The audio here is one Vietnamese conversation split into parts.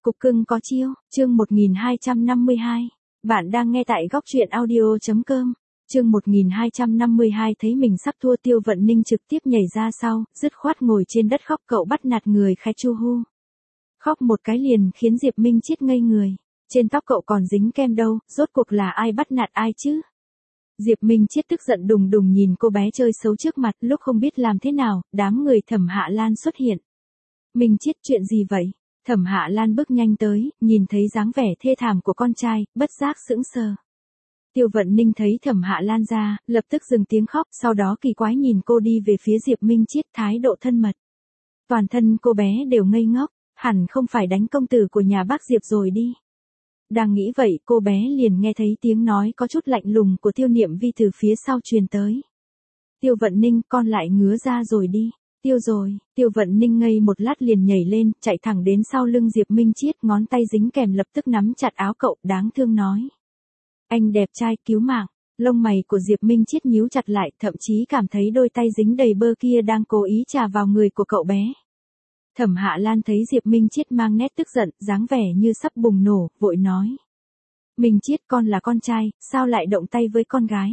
Cục cưng có chiêu, chương 1252. Bạn đang nghe tại góc truyện audio.com. Chương 1252 thấy mình sắp thua Tiêu Vận Ninh trực tiếp nhảy ra sau, dứt khoát ngồi trên đất khóc cậu bắt nạt người khai chu hu. Khóc một cái liền khiến Diệp Minh Chiết ngây người. Trên tóc cậu còn dính kem đâu, rốt cuộc là ai bắt nạt ai chứ? Diệp Minh Chiết tức giận đùng đùng nhìn cô bé chơi xấu trước mặt, lúc không biết làm thế nào, đám người Thẩm Hạ Lan xuất hiện. Minh Chiết, chuyện gì vậy? Thẩm Hạ Lan bước nhanh tới, nhìn thấy dáng vẻ thê thảm của con trai, bất giác sững sờ. Tiêu Vận Ninh thấy Thẩm Hạ Lan ra, lập tức dừng tiếng khóc, sau đó kỳ quái nhìn cô đi về phía Diệp Minh Chiết, thái độ thân mật. Toàn thân cô bé đều ngây ngốc, hẳn không phải đánh công tử của nhà bác Diệp rồi đi. Đang nghĩ vậy, cô bé liền nghe thấy tiếng nói có chút lạnh lùng của Tiêu Niệm Vi từ phía sau truyền tới. Tiêu Vận Ninh, con lại ngứa ra rồi đi. Tiêu rồi, Tiêu Vận Ninh ngây một lát liền nhảy lên, chạy thẳng đến sau lưng Diệp Minh Chiết, ngón tay dính kèm lập tức nắm chặt áo cậu, đáng thương nói. Anh đẹp trai, cứu mạng. Lông mày của Diệp Minh Chiết nhíu chặt lại, thậm chí cảm thấy đôi tay dính đầy bơ kia đang cố ý chà vào người của cậu bé. Thẩm Hạ Lan thấy Diệp Minh Chiết mang nét tức giận, dáng vẻ như sắp bùng nổ, vội nói. Minh Chiết, con là con trai, sao lại động tay với con gái?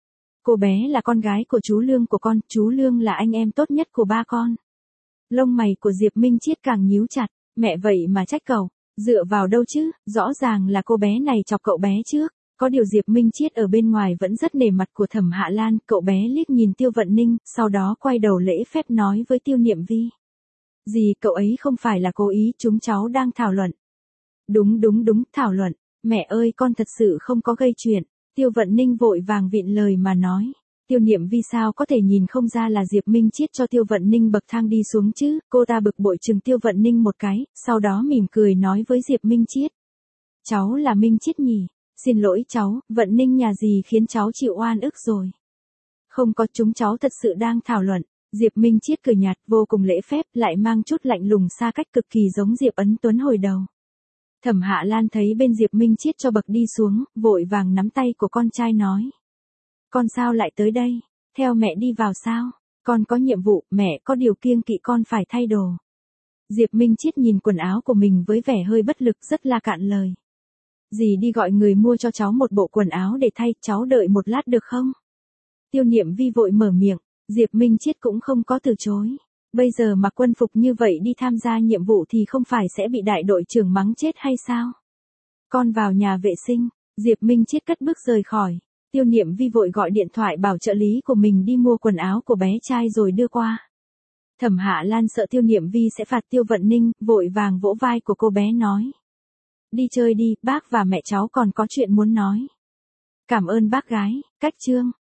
Cô bé là con gái của chú Lương của con, chú Lương là anh em tốt nhất của ba con. Lông mày của Diệp Minh Chiết càng nhíu chặt, mẹ vậy mà trách cậu, dựa vào đâu chứ, rõ ràng là cô bé này chọc cậu bé trước. Có điều Diệp Minh Chiết ở bên ngoài vẫn rất nể mặt của Thẩm Hạ Lan, cậu bé liếc nhìn Tiêu Vận Ninh, sau đó quay đầu lễ phép nói với Tiêu Niệm Vi. Gì, cậu ấy không phải là cố ý, chúng cháu đang thảo luận. Đúng, thảo luận, mẹ ơi con thật sự không có gây chuyện. Tiêu Vận Ninh vội vàng vịn lời mà nói. Tiêu Niệm Vi sao có thể nhìn không ra là Diệp Minh Chiết cho Tiêu Vận Ninh bậc thang đi xuống chứ, cô ta bực bội chừng Tiêu Vận Ninh một cái, sau đó mỉm cười nói với Diệp Minh Chiết. Cháu là Minh Chiết nhỉ, xin lỗi cháu, Vận Ninh nhà gì khiến cháu chịu oan ức rồi. Không có, chúng cháu thật sự đang thảo luận. Diệp Minh Chiết cười nhạt, vô cùng lễ phép, lại mang chút lạnh lùng xa cách cực kỳ giống Diệp Ấn Tuấn hồi đầu. Thẩm Hạ Lan thấy bên Diệp Minh Chiết cho bậc đi xuống, vội vàng nắm tay của con trai nói. Con sao lại tới đây? Theo mẹ đi vào sao? Con có nhiệm vụ, mẹ có điều kiêng kỵ con phải thay đồ. Diệp Minh Chiết nhìn quần áo của mình với vẻ hơi bất lực, rất là cạn lời. Dì đi gọi người mua cho cháu một bộ quần áo để thay, cháu đợi một lát được không? Tiêu Niệm Vi vội mở miệng, Diệp Minh Chiết cũng không có từ chối. Bây giờ mặc quân phục như vậy đi tham gia nhiệm vụ thì không phải sẽ bị đại đội trưởng mắng chết hay sao? Con vào nhà vệ sinh, Diệp Minh Chiết cất bước rời khỏi. Tiêu Niệm Vi vội gọi điện thoại bảo trợ lý của mình đi mua quần áo của bé trai rồi đưa qua. Thẩm Hạ Lan sợ Tiêu Niệm Vi sẽ phạt Tiêu Vận Ninh, vội vàng vỗ vai của cô bé nói. Đi chơi đi, bác và mẹ cháu còn có chuyện muốn nói. Cảm ơn bác gái, cách chương.